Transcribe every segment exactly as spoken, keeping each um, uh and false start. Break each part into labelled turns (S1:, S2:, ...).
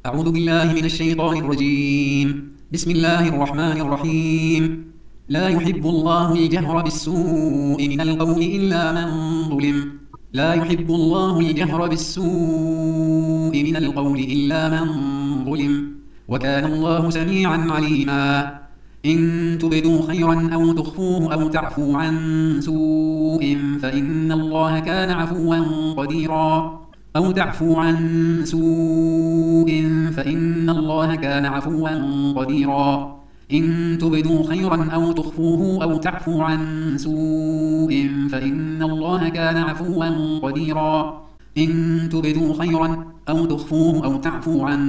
S1: أعوذ بالله من الشيطان الرجيم. بسم الله الرحمن الرحيم. لا يحب الله الجهر بالسوء من القول إلا من ظلم. لا يحب الله الجهر بالسوء من القول إلا من ظلم. وكان الله سميعا عليما. إن تبدوا خيرا أو تخفوه أو تعفوا عن سوء فإن الله كان عفوا قديرا أو تعفو عن سوء فإن الله كان عفوا قديرا إن تبدوا خيرا أو تخفوه أو تعفو عن سوء فإن الله كان عفوا قديرا إن تبدوا خيرا أو تخفوه أو تعفو عن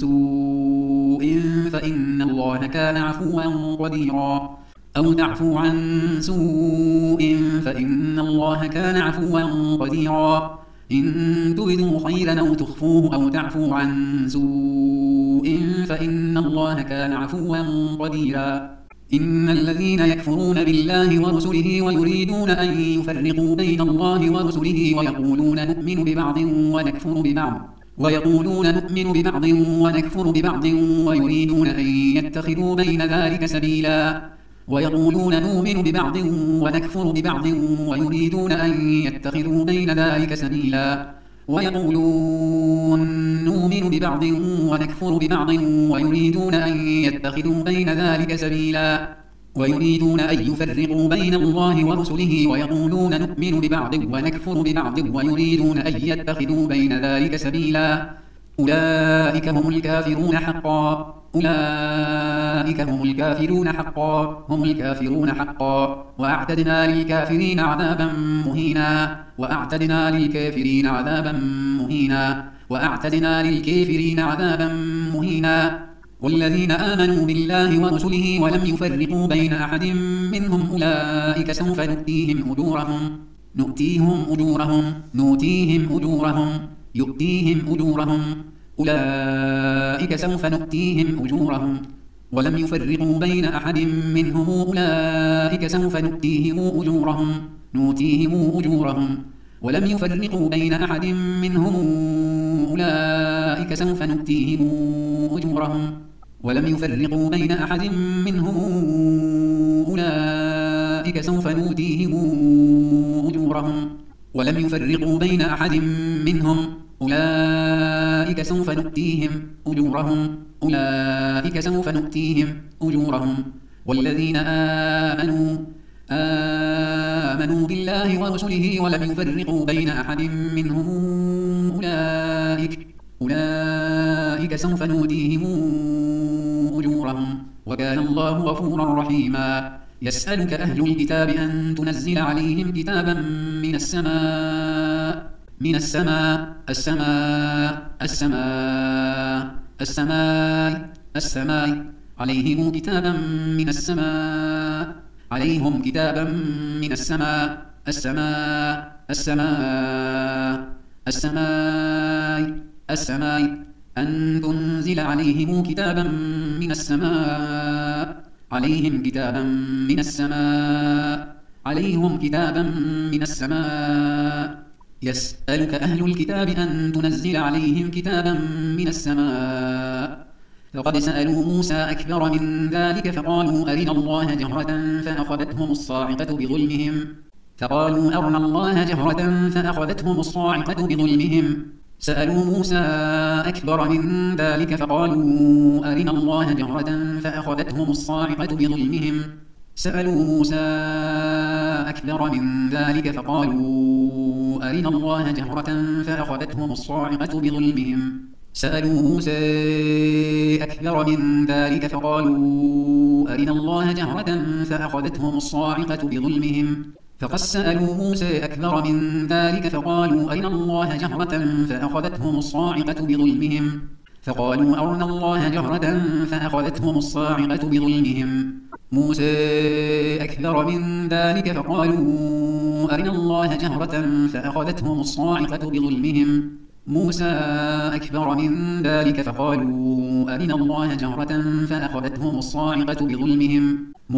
S1: سوء فإن الله كان عفوا قديرا أو تعفو عن سوء فإن الله كان عفوا قديرا إن تبدوا خيرا أو تخفوه أو تعفو عن سوء فإن الله كان عفوا قديرا إن الذين يكفرون بالله ورسله ويريدون أن يفرقوا بين الله ورسله ويقولون نؤمن ببعض ونكفر ببعض ويقولون نؤمن ببعض ونكفر ببعض ويريدون أن يتخذوا بين ذلك سبيلا ويقولون نؤمن ببعض ونكفر ببعض ويريدون أن يتخذوا بين ذلك سبيلا ويقولون نؤمن ببعض ونكفر ببعض ويريدون أن يتخذوا بين ذلك سبيلا ويريدون أن يفرقوا بين الله ورسله ويقولون نؤمن ببعض ونكفر ببعض ويريدون أن يتخذوا بين ذلك سبيلا أولئك هم الكافرون حقا أولئك هم الكافرون حقا هم الكافرون حقا وأعتدنا للكافرين عذابا مهينا وأعتدنا للكافرين عذابا مهينا وأعتدنا للكافرين عذابا مهينا والذين آمنوا بالله ورسله ولم يفرقوا بين أحد منهم أولئك سوف نؤتيهم أجورهم نؤتيهم أجورهم نؤتيهم أجورهم يؤتيهم أجورهم أولئك سوف نؤتيهم أجورهم ولم يفرقوا بين أحد منهم أولئك سوف نؤتيهم أجورهم نؤتيهم أجورهم ولم يفرقوا بين أحد منهم أولئك سوف نؤتيهم أجورهم ولم يفرقوا بين أحد منهم أولئك سوف نؤتيهم أجورهم ولم يفرقوا بين أحد منهم أولئك سوف نؤتيهم أجورهم أولئك سوف نؤتيهم أجورهم والذين آمنوا آمنوا بالله ورسله ولم يفرقوا بين أحد منهم أولئك أولئك سوف نؤتيهم أجورهم وكان الله غفورا رحيما يسألك أهل الكتاب أن تنزل عليهم كتابا من السماء من السماء السماء السماء السماء السماء عليهم كتابا من السماء عليهم كتابا من السماء السماء السماء السماء السماء أن تنزل عليهم كتابا من السماء عليهم كتابا من السماء عليهم كتابا من السماء يسألك أهل الكتاب أن تنزل عليهم كتابا من السماء فقد سألوا موسى أكبر من ذلك فقالوا أرنا الله جهرة فأخذتهم الصاعقة بظلمهم فقالوا أرنا الله جهرة فأخذتهم الصاعقة بظلمهم سألوا موسى أكبر من ذلك فقالوا أرنا الله جهرة فأخذتهم الصاعقة بظلمهم سألوا موسى أكبر من ذلك فقالوا أرنا الله جهرة فأخذتهم الصاعقة بظلمهم سألوا موسى أكبر من ذلك فقالوا أرنا الله جهرة فأخذتهم الصاعقة بظلمهم فقد سألوا موسى أكبر من ذلك فقالوا أرنا الله جهرة فأخذتهم الصاعقة بظلمهم فقالوا أرنا الله جهرة فأخذتهم الصاعقة بظلمهم موسى أكبر من ذلك فقالوا أرنا الله جهرة فأخذتهم الصاعقة بظلمهم موسى أكبر من ذلك فقالوا أرنا الله جهرة فأخذتهم الصاعقة بظلمهم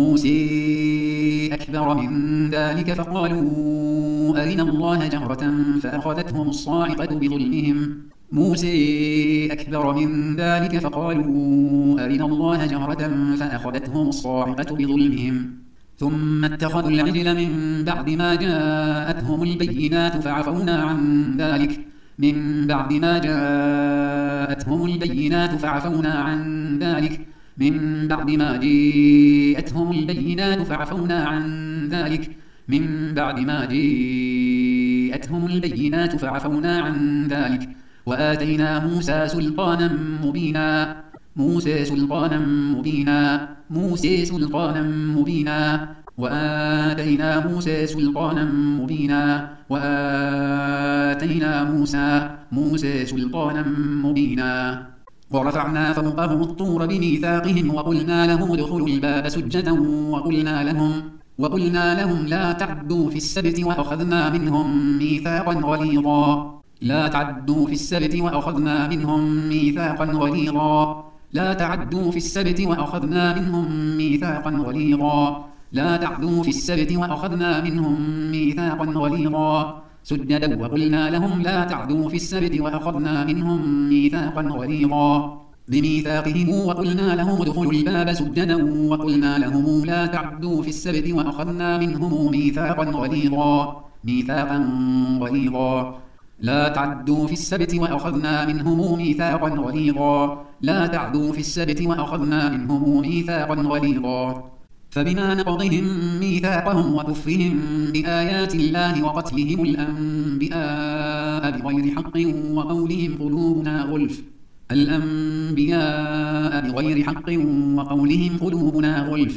S1: موسى أكبر من ذلك فقالوا أرنا الله جهرة فأخذتهم الصاعقة بظلمهم موسى أكبر من ذلك فقالوا أرنا الله جهرة فأخذتهم الصاعقة بظلمهم ثم اتخذوا العجل من بعد ما جاءتهم البينات فعفونا عن ذلك من بعد ما جاءتهم البينات فعفونا عن ذلك من بعد ما جاءتهم البينات فعفونا عن ذلك من بعد ما جاءتهم البينات فعفونا عن ذلك وآتينا موسى سلطانا مبينا موسى سلطانا مبينا موسى سلطانا مبينا وآتينا موسى سلطانا مبينا وآتينا موسى موسى سلطانا مبينا ورفعنا فوقهم الطور بميثاقهم وقلنا لهم ادخلوا الباب سجدا وقلنا لهم وقلنا لهم لا تعدوا في السبت وأخذنا منهم ميثاقا غليظا لا تعدوا في السبت وأخذنا منهم ميثاقا غليظا لا تعدوا في السبت وأخذنا منهم ميثاقا غليظا لا تعدوا في السبت وأخذنا منهم ميثاقا غليظا سجدا وقلنا لهم لا تعدوا في السبت وأخذنا منهم ميثاقا غليظا بميثاقهم وقلنا لهم ادخلوا الباب سجدا وقلنا لهم لا تعدوا في السبت وأخذنا منهم ميثاقا غليظا ميثاقا غليظا لا تعدوا في السبت وأخذنا منهم ميثاقا غليظا لا تعدوا في السبت وأخذنا منهم ميثاقا غليظا فبما نقضهم ميثاقهم وكفرهم بآيات الله وقتلهم الأنبياء بغير حق وقولهم قلوبنا غلف الأنبياء بغير حق وقولهم قلوبنا غلف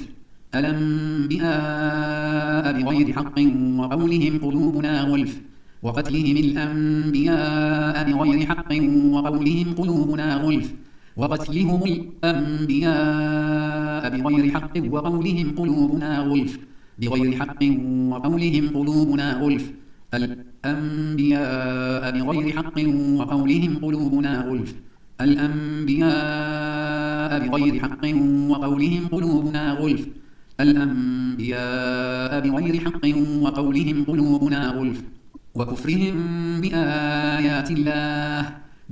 S1: الأنبياء بغير حق وقولهم قلوبنا غلف وقتلهم الأنبياء بغير حق وقولهم قلوبنا غلف وقتلهم الأنبياء بغير حق وقولهم قلوبنا غلف بغير حق وقولهم قلوبنا غلف الأنبياء بغير حق وقولهم قلوبنا غلف الأنبياء بغير حق وقولهم قلوبنا غلف الأنبياء بغير حق وقولهم قلوبنا غلف وكفرهم بآيات الله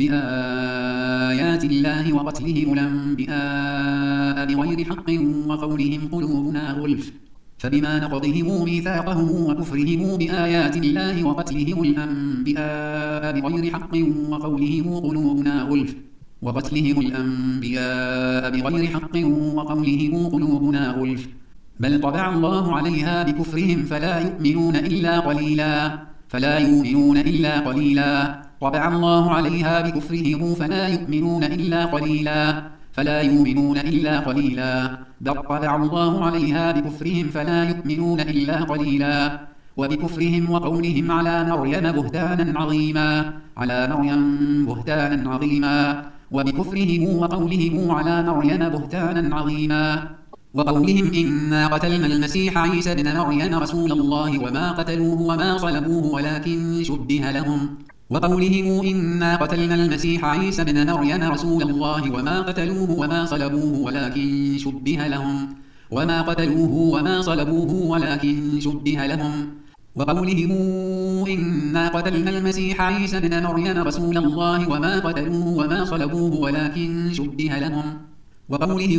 S1: بآيات الله وقتلهم الأنبياء بغير حق وقولهم قلوبنا غلف فبما نقضهم ميثاقهم وكفرهم بآيات الله وقتلهم الأنبياء بغير حق وقولهم قلوبنا غلف وقتلهم الأنبياء بغير حق وقولهم قلوبنا غلف بل طبع الله عليها بكفرهم فلا يؤمنون إلا قليلا فلا يؤمنون إلا قليلا طبع الله عليها بكفرهم فلا يؤمنون إلا قليلا فلا يؤمنون إلا قليلا بل طبع الله عليها بكفرهم فلا يؤمنون إلا قليلا وبكفرهم وقولهم على مريم بهتانا عظيما على مريم بهتانا عظيما وبكفرهم وقولهم على مريم بهتانا عظيما وقولهم إنا قتلنا المسيح عيسى بن مريم رسول الله وما قتلوه وما صلبوه ولكن شبه لهم وقولهم إنا قتلنا المسيح عيسى بن مريم رسول الله وما قتلوه وما صلبوه ولكن شبه لهم وما قتلوه وما صلبوه ولكن شبه لهم وقولهم إنا قتلنا المسيح عيسى بن مريم رسول الله وما قتلوه وما صلبوه ولكن شبه لهم وقولهم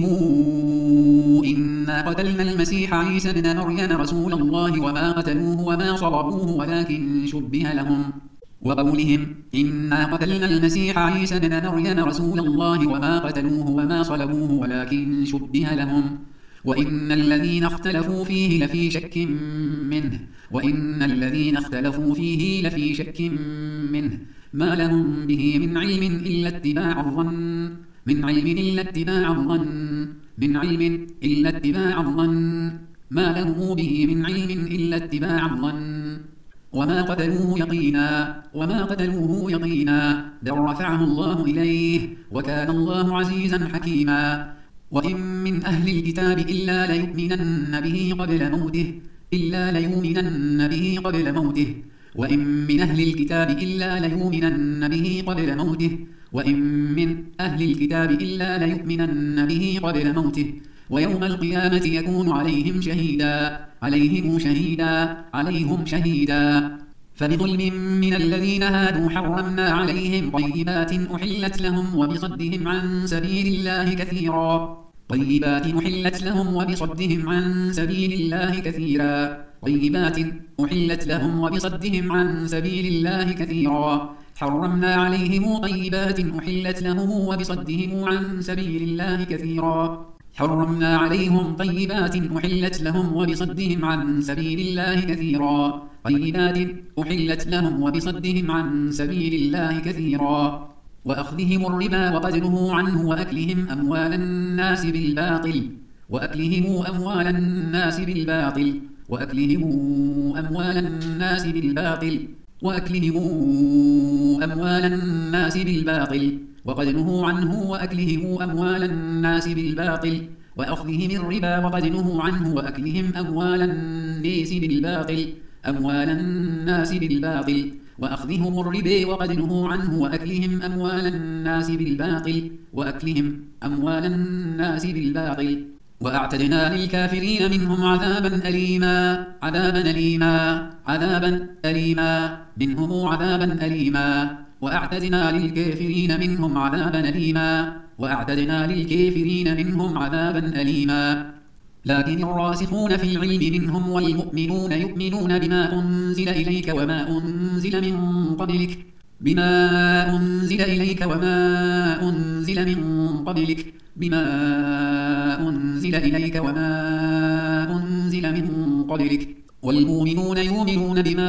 S1: إنا قتلنا المسيح عيسى بن مريم رسول الله وما قتلوه وما صلبوه ولكن شبه لهم وقولهم إنا قتلنا المسيح عيسى بن مريم رسول الله وما قتلوه وما صلبوه ولكن شبه لهم وإن الذين اختلفوا فيه لفي شك منه وإن الذين اختلفوا فيه لفي شك منه ما لهم به من علم إلا اتباع الظن من علم إلا اتباع الظن من علم إلا اتباع الظن ما لهم به من علم إلا اتباع الظن وما قتلوه يقينا وما قتلوه يقينا بل رفعه الله إليه وكان الله عزيزا حكيما وإن من أهل الكتاب إلا ليؤمنن به قبل موته إلا ليؤمنن به قبل موته وإن من أهل الكتاب إلا ليؤمنن به قبل موته وإن من أهل الكتاب إلا ليؤمنن به قبل موته ويوم القيامة يكون عليهم شهيدا عليهم شهيدا عليهم شهيدا فبظلم من الذين هادوا حرمنا عليهم طيبات أحلت لهم وبصدهم عن سبيل الله كثيرا طيبات أحلت لهم وبصدهم عن سبيل الله كثيرا طيبات أحلت لهم وبصدهم عن سبيل الله كثيرا حرمنا عليهم طيبات أحلت لهم وبصدهم عن سبيل الله كثيرا حرمنا عليهم طيبات أحلت لهم وبصدهم عن سبيل الله كثيرا طيبات أحلت لهم وبصدهم عن سبيل الله كثيرا وأخذهم الربا وقد نهوا عنه وأكلهم أموال الناس بالباطل وأكلهم أموال الناس بالباطل وأكلهم أموال الناس بالباطل وأكلهم أموال الناس بالباطل وقد نهوا عنه وأكلهم أموال الناس بالباطل وأخذهم الربا وقد نهوا عنه وأكلهم أموال الناس بالباطل أموال الناس بالباطل وأخذهم الربا وقد نهوا عنه وأكلهم أموال الناس بالباطل وأكلهم أموال الناس بالباطل وأعتدنا للكافرين منهم عذابا أليما عذابا أليما عذابا أليما منهم عذابا أليما وأعتدنا للكافرين منهم عذابا أليما وأعتدنا للكافرين منهم عذابا أليما لكن الراسخون في العلم منهم والمؤمنون يؤمنون بما أنزل إليك وما أنزل من قبلك بما أنزل إليك وما أنزل من قبلك بما أنزل إليك وما أنزل من قبلك والمؤمنون يؤمنون بما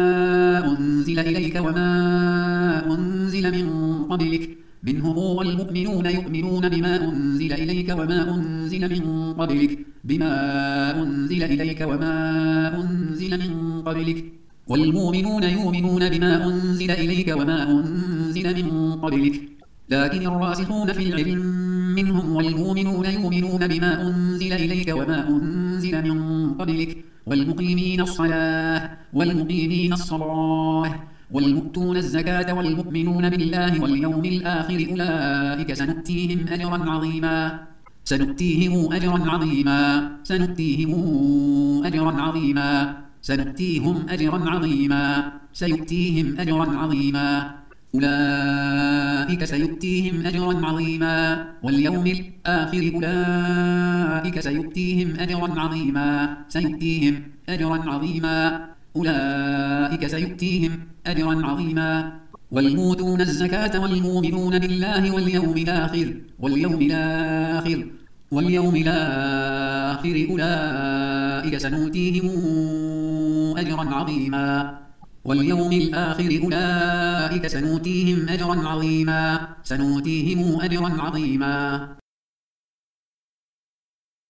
S1: أنزل إليك وما أنزل من قبلك منهم والمؤمنون يؤمنون بما أنزل إليك وما أنزل من قبلك بما أنزل إليك وما أنزل من قبلك والمؤمنون يؤمنون بما أنزل إليك وما أنزل من قبلك لكن الراسخون في العلم منهم والمؤمنون يؤمنون بما أنزل إليك وما أنزل من قبلك والمقيمين الصلاة والمقيمين الصلاة والمؤتون الزكاة والمؤمنون بالله واليوم الآخر أولئك سنؤتيهم أجرا عظيما سنؤتيهم أجرا عظيما سنؤتيهم أجرا عظيما سنؤتيهم أجرا عظيما سيؤتيهم أجرا عظيما أولئك سيؤتيهم أجرا عظيما واليوم الآخر أولئك سيؤتيهم أجرا عظيما سيؤتيهم أجرا عظيما أولئك سيؤتيهم أجرا عظيما والمؤتون الزكاة والمؤمنون بالله واليوم الآخر واليوم الآخر واليوم الآخر أولئك سنؤتيهم أجرا عظيما واليوم الآخر أولئك سنؤتيهم أجرا عظيما سنؤتيهم أجرا عظيما